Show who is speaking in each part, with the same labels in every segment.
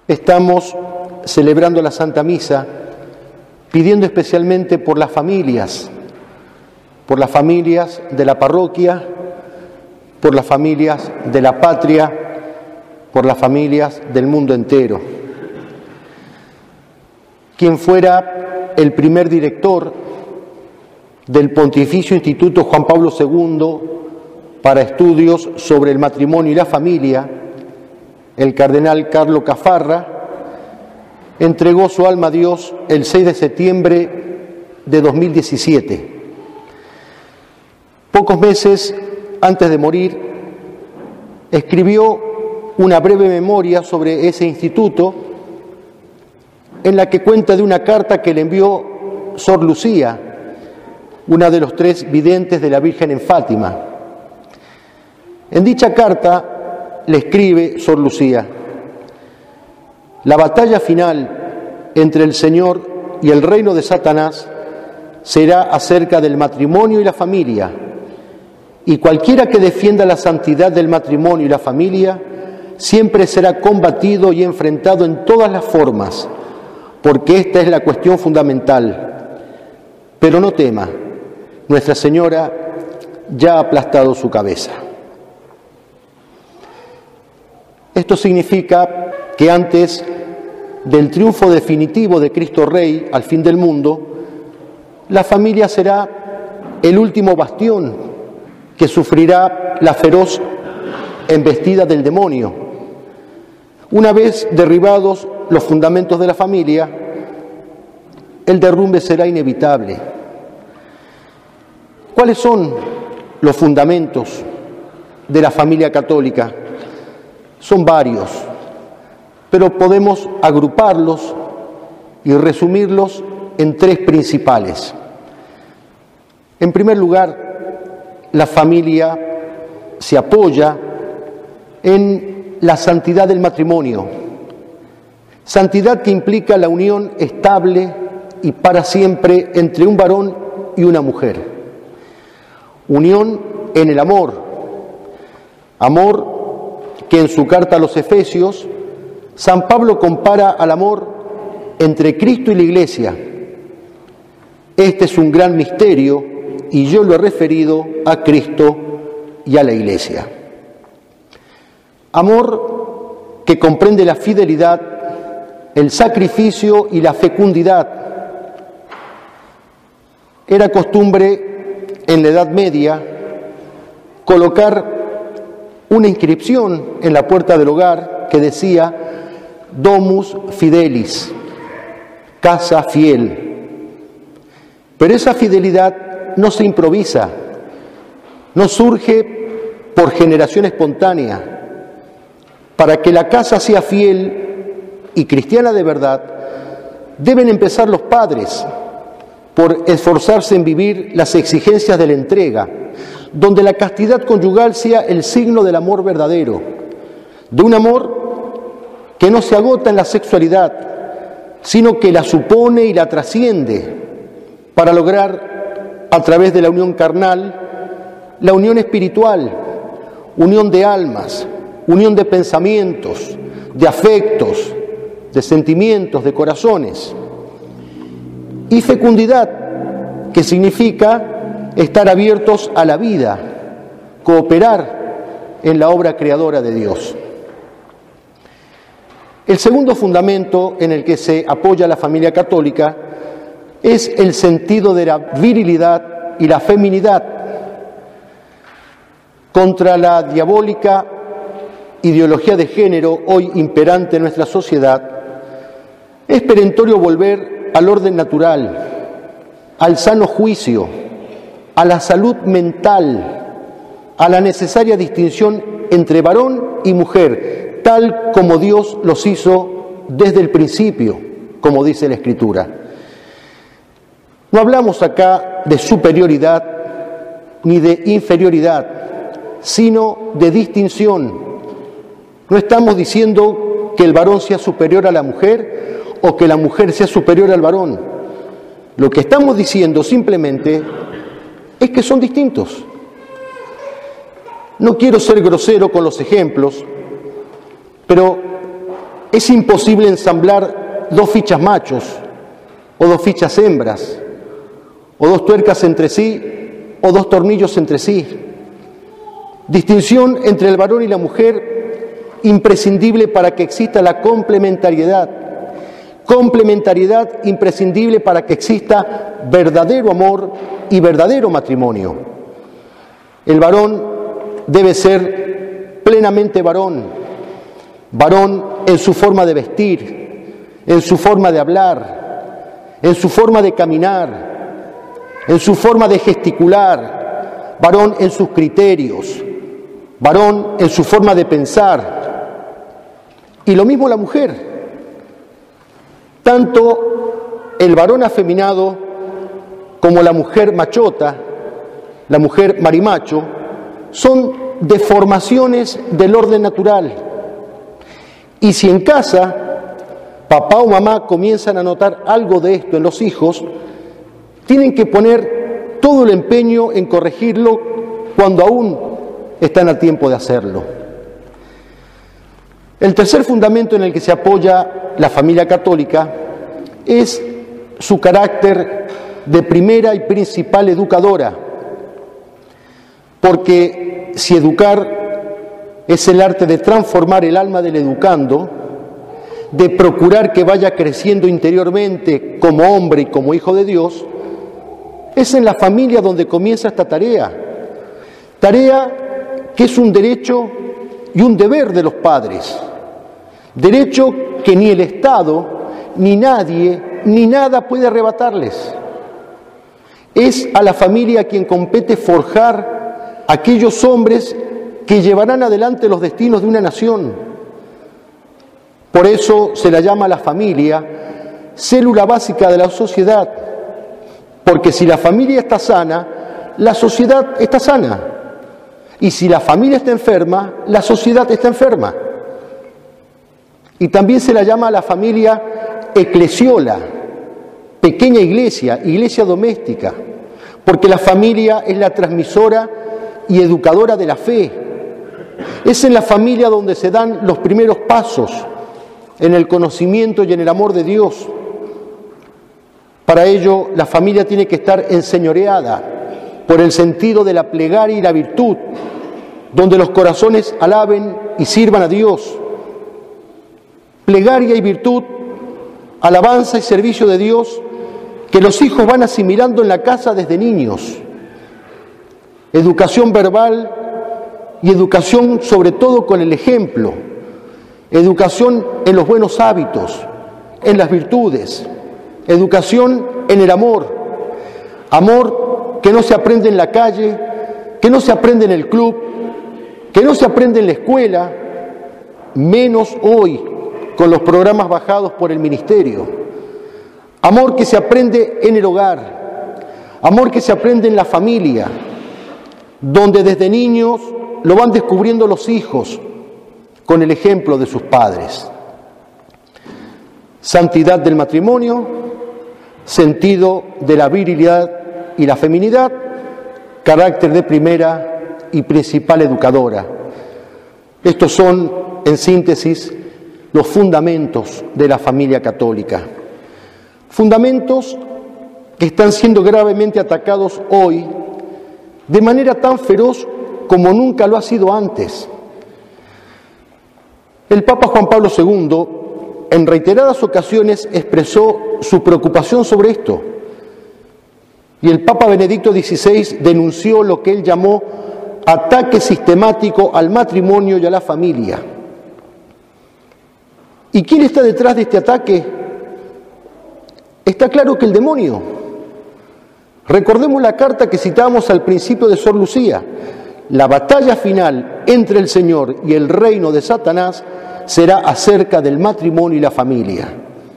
Speaker 1: Estamos celebrando la Santa Misa, pidiendo especialmente por las familias de la parroquia, por las familias de la patria, por las familias del mundo entero. Quien fuera el primer director del Pontificio Instituto Juan Pablo II para estudios sobre el matrimonio y la familia, el cardenal Carlo Caffarra, entregó su alma a Dios el 6 de septiembre de 2017. Pocos meses antes de morir, escribió una breve memoria sobre ese instituto en la que cuenta de una carta que le envió Sor Lucía, una de los 3 videntes de la Virgen en Fátima. En dicha carta le escribe Sor Lucía: la batalla final entre el Señor y el reino de Satanás será acerca del matrimonio y la familia, y cualquiera que defienda la santidad del matrimonio y la familia siempre será combatido y enfrentado en todas las formas, porque esta es la cuestión fundamental. Pero no tema, Nuestra Señora ya ha aplastado su cabeza. Esto significa que antes del triunfo definitivo de Cristo Rey al fin del mundo, la familia será el último bastión que sufrirá la feroz embestida del demonio. Una vez derribados los fundamentos de la familia, el derrumbe será inevitable. ¿Cuáles son los fundamentos de la familia católica? Son varios, pero podemos agruparlos y resumirlos en 3 principales. En primer lugar, la familia se apoya en la santidad del matrimonio, santidad que implica la unión estable y para siempre entre un varón y una mujer. Unión en el amor que en su carta a los Efesios, San Pablo compara al amor entre Cristo y la Iglesia. Este es un gran misterio y yo lo he referido a Cristo y a la Iglesia. Amor que comprende la fidelidad, el sacrificio y la fecundidad. Era costumbre en la Edad Media colocar una inscripción en la puerta del hogar que decía Domus Fidelis, casa fiel. Pero esa fidelidad no se improvisa, no surge por generación espontánea. Para que la casa sea fiel y cristiana de verdad, deben empezar los padres por esforzarse en vivir las exigencias de la entrega, donde la castidad conyugal sea el signo del amor verdadero, de un amor que no se agota en la sexualidad, sino que la supone y la trasciende para lograr, a través de la unión carnal, la unión espiritual, unión de almas, unión de pensamientos, de afectos, de sentimientos, de corazones. Y fecundidad, que significa estar abiertos a la vida, cooperar en la obra creadora de Dios. El segundo fundamento en el que se apoya la familia católica es el sentido de la virilidad y la feminidad. Contra la diabólica ideología de género hoy imperante en nuestra sociedad, es perentorio volver al orden natural, al sano juicio, a la salud mental, a la necesaria distinción entre varón y mujer, tal como Dios los hizo desde el principio, como dice la Escritura. No hablamos acá de superioridad ni de inferioridad, sino de distinción. No estamos diciendo que el varón sea superior a la mujer o que la mujer sea superior al varón. Lo que estamos diciendo simplemente es que son distintos. No quiero ser grosero con los ejemplos, pero es imposible ensamblar dos fichas machos, o dos fichas hembras, o dos tuercas entre sí, o dos tornillos entre sí. Distinción entre el varón y la mujer imprescindible para que exista la complementariedad. Complementariedad imprescindible para que exista verdadero amor y verdadero matrimonio. El varón debe ser plenamente varón, varón en su forma de vestir, en su forma de hablar, en su forma de caminar, en su forma de gesticular, varón en sus criterios, varón en su forma de pensar. Y lo mismo la mujer. Tanto el varón afeminado como la mujer machota, la mujer marimacho, son deformaciones del orden natural. Y si en casa papá o mamá comienzan a notar algo de esto en los hijos, tienen que poner todo el empeño en corregirlo cuando aún están a tiempo de hacerlo. El tercer fundamento en el que se apoya la familia católica es su carácter de primera y principal educadora, porque si educar es el arte de transformar el alma del educando, de procurar que vaya creciendo interiormente como hombre y como hijo de Dios, es en la familia donde comienza esta tarea que es un derecho y un deber de los padres, derecho que ni el Estado, ni nadie, ni nada puede arrebatarles. Es a la familia a quien compete forjar aquellos hombres que llevarán adelante los destinos de una nación. Por eso se la llama la familia célula básica de la sociedad, porque si la familia está sana, la sociedad está sana, y si la familia está enferma, la sociedad está enferma. Y también se la llama a la familia eclesiola, pequeña iglesia, iglesia doméstica, porque la familia es la transmisora y educadora de la fe. Es en la familia donde se dan los primeros pasos en el conocimiento y en el amor de Dios. Para ello, la familia tiene que estar enseñoreada por el sentido de la plegaria y la virtud, donde los corazones alaben y sirvan a Dios. Plegaria y virtud, alabanza y servicio de Dios, que los hijos van asimilando en la casa desde niños. Educación verbal y educación sobre todo con el ejemplo. Educación en los buenos hábitos, en las virtudes. Educación en el amor. Amor que no se aprende en la calle, que no se aprende en el club, que no se aprende en la escuela, menos hoy con los programas bajados por el ministerio. Amor que se aprende en el hogar, amor que se aprende en la familia, donde desde niños lo van descubriendo los hijos con el ejemplo de sus padres. Santidad del matrimonio, sentido de la virilidad y la feminidad, carácter de primera y principal educadora. Estos son, en síntesis, los fundamentos de la familia católica. Fundamentos que están siendo gravemente atacados hoy de manera tan feroz como nunca lo ha sido antes. El Papa Juan Pablo II en reiteradas ocasiones expresó su preocupación sobre esto, y el Papa Benedicto XVI denunció lo que él llamó ataque sistemático al matrimonio y a la familia. ¿Y quién está detrás de este ataque? Está claro que el demonio. Recordemos la carta que citamos al principio de Sor Lucía. La batalla final entre el Señor y el reino de Satanás será acerca del matrimonio y la familia.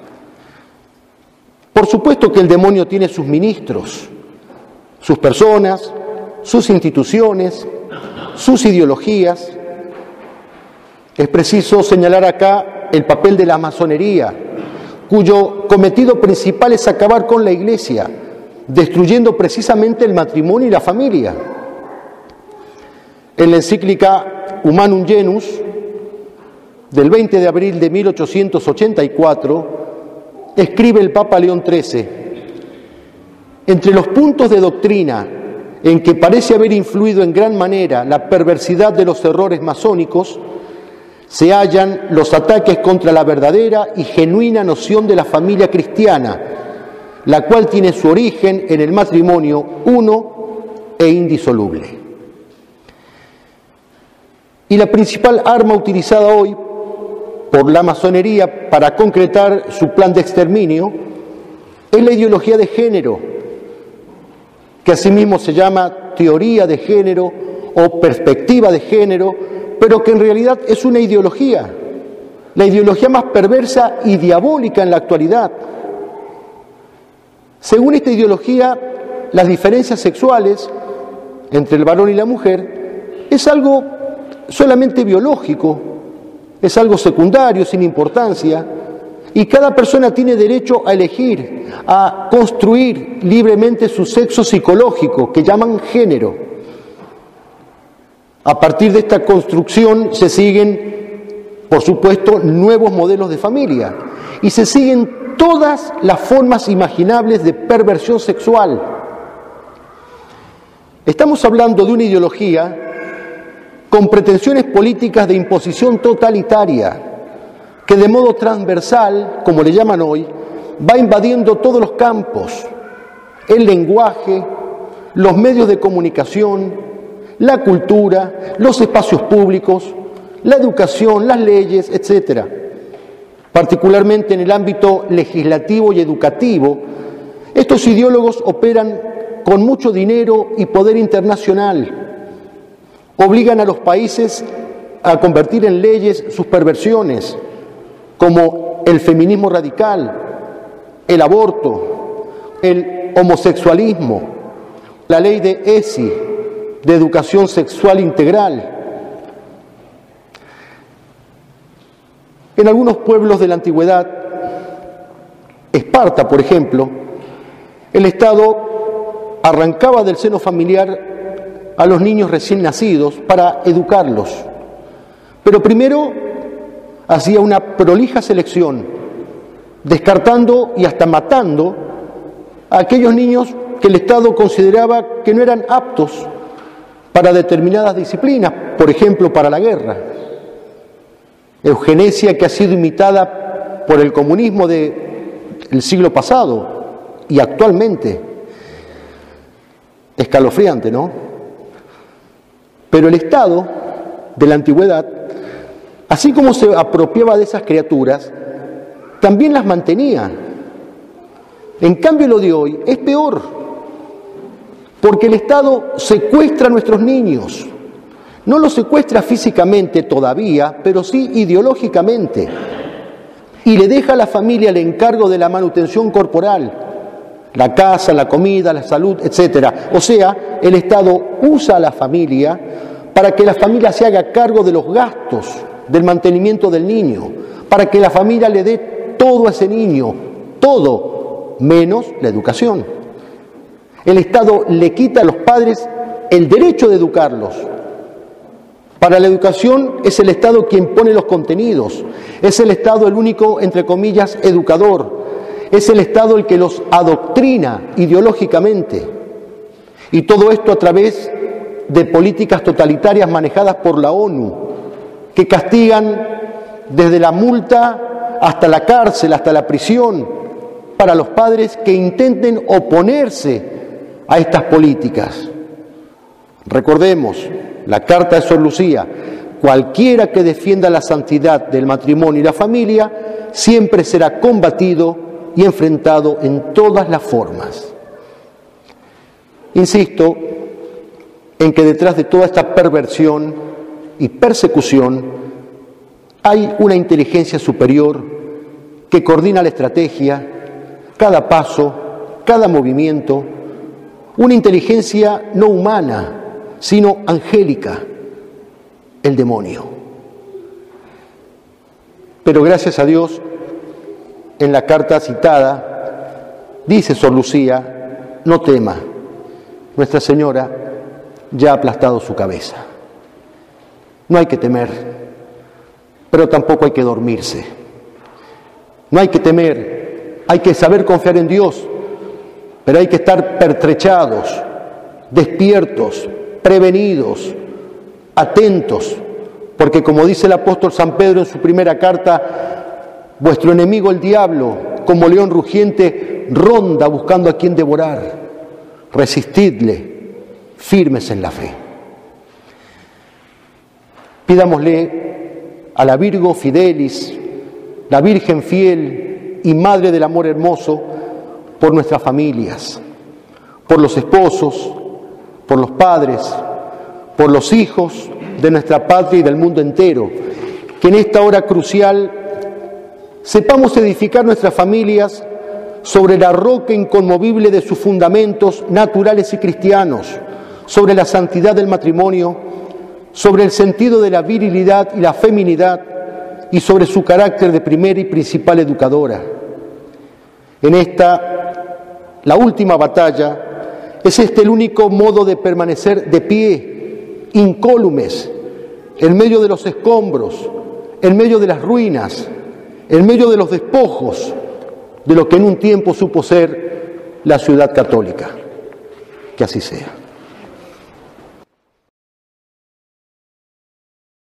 Speaker 1: Por supuesto que el demonio tiene sus ministros, sus personas, sus instituciones, sus ideologías. Es preciso señalar acá el papel de la masonería, cuyo cometido principal es acabar con la Iglesia, destruyendo precisamente el matrimonio y la familia. En la encíclica Humanum Genus, del 20 de abril de 1884, escribe el Papa León XIII: entre los puntos de doctrina en que parece haber influido en gran manera la perversidad de los errores masónicos, se hallan los ataques contra la verdadera y genuina noción de la familia cristiana, la cual tiene su origen en el matrimonio uno e indisoluble. Y la principal arma utilizada hoy por la masonería para concretar su plan de exterminio es la ideología de género, que asimismo se llama teoría de género o perspectiva de género, pero que en realidad es una ideología, la ideología más perversa y diabólica en la actualidad. Según esta ideología, las diferencias sexuales entre el varón y la mujer es algo solamente biológico, es algo secundario, sin importancia, y cada persona tiene derecho a elegir, a construir libremente su sexo psicológico, que llaman género. A partir de esta construcción se siguen, por supuesto, nuevos modelos de familia y se siguen todas las formas imaginables de perversión sexual. Estamos hablando de una ideología con pretensiones políticas de imposición totalitaria, que de modo transversal, como le llaman hoy, va invadiendo todos los campos: el lenguaje, los medios de comunicación, la cultura, los espacios públicos, la educación, las leyes, etc. Particularmente en el ámbito legislativo y educativo, estos ideólogos operan con mucho dinero y poder internacional. Obligan a los países a convertir en leyes sus perversiones, como el feminismo radical, el aborto, el homosexualismo, la ley de ESI, de educación sexual integral. En algunos pueblos de la antigüedad, Esparta, por ejemplo, el Estado arrancaba del seno familiar a los niños recién nacidos para educarlos, pero primero hacía una prolija selección, descartando y hasta matando a aquellos niños que el Estado consideraba que no eran aptos para determinadas disciplinas, por ejemplo, para la guerra. Eugenesia que ha sido imitada por el comunismo del siglo pasado y actualmente. Escalofriante, ¿no? Pero el Estado de la antigüedad, así como se apropiaba de esas criaturas, también las mantenía. En cambio, lo de hoy es peor, porque el Estado secuestra a nuestros niños. No los secuestra físicamente todavía, pero sí ideológicamente. Y le deja a la familia el encargo de la manutención corporal, la casa, la comida, la salud, etc. O sea, el Estado usa a la familia para que la familia se haga cargo de los gastos del mantenimiento del niño, para que la familia le dé todo a ese niño, todo, menos la educación. El Estado le quita a los padres el derecho de educarlos. Para la educación es el Estado quien pone los contenidos, es el Estado el único, entre comillas, educador, es el Estado el que los adoctrina ideológicamente. Y todo esto a través de políticas totalitarias manejadas por la ONU, que castigan desde la multa hasta la cárcel, hasta la prisión, para los padres que intenten oponerse a estas políticas. Recordemos la Carta de Sor Lucía: cualquiera que defienda la santidad del matrimonio y la familia siempre será combatido y enfrentado en todas las formas. Insisto en que detrás de toda esta perversión y persecución hay una inteligencia superior que coordina la estrategia, cada paso, cada movimiento, una inteligencia no humana, sino angélica, el demonio. Pero gracias a Dios, en la carta citada, dice Sor Lucía: no tema, Nuestra Señora ya ha aplastado su cabeza. No hay que temer. pero tampoco hay que dormirse. No hay que temer, hay que saber confiar en Dios, pero hay que estar pertrechados, despiertos, prevenidos, atentos, porque como dice el apóstol San Pedro en su primera carta, vuestro enemigo el diablo, como león rugiente, ronda buscando a quien devorar. Resistidle, firmes en la fe. Pidámosle a la Virgo Fidelis, la Virgen fiel y Madre del amor hermoso, por nuestras familias, por los esposos, por los padres, por los hijos de nuestra patria y del mundo entero, que en esta hora crucial sepamos edificar nuestras familias sobre la roca inconmovible de sus fundamentos naturales y cristianos, sobre la santidad del matrimonio, sobre el sentido de la virilidad y la feminidad y sobre su carácter de primera y principal educadora. En esta, la última batalla, es este el único modo de permanecer de pie, incólumes, en medio de los escombros, en medio de las ruinas, en medio de los despojos de lo que en un tiempo supo ser la ciudad católica. Que así sea.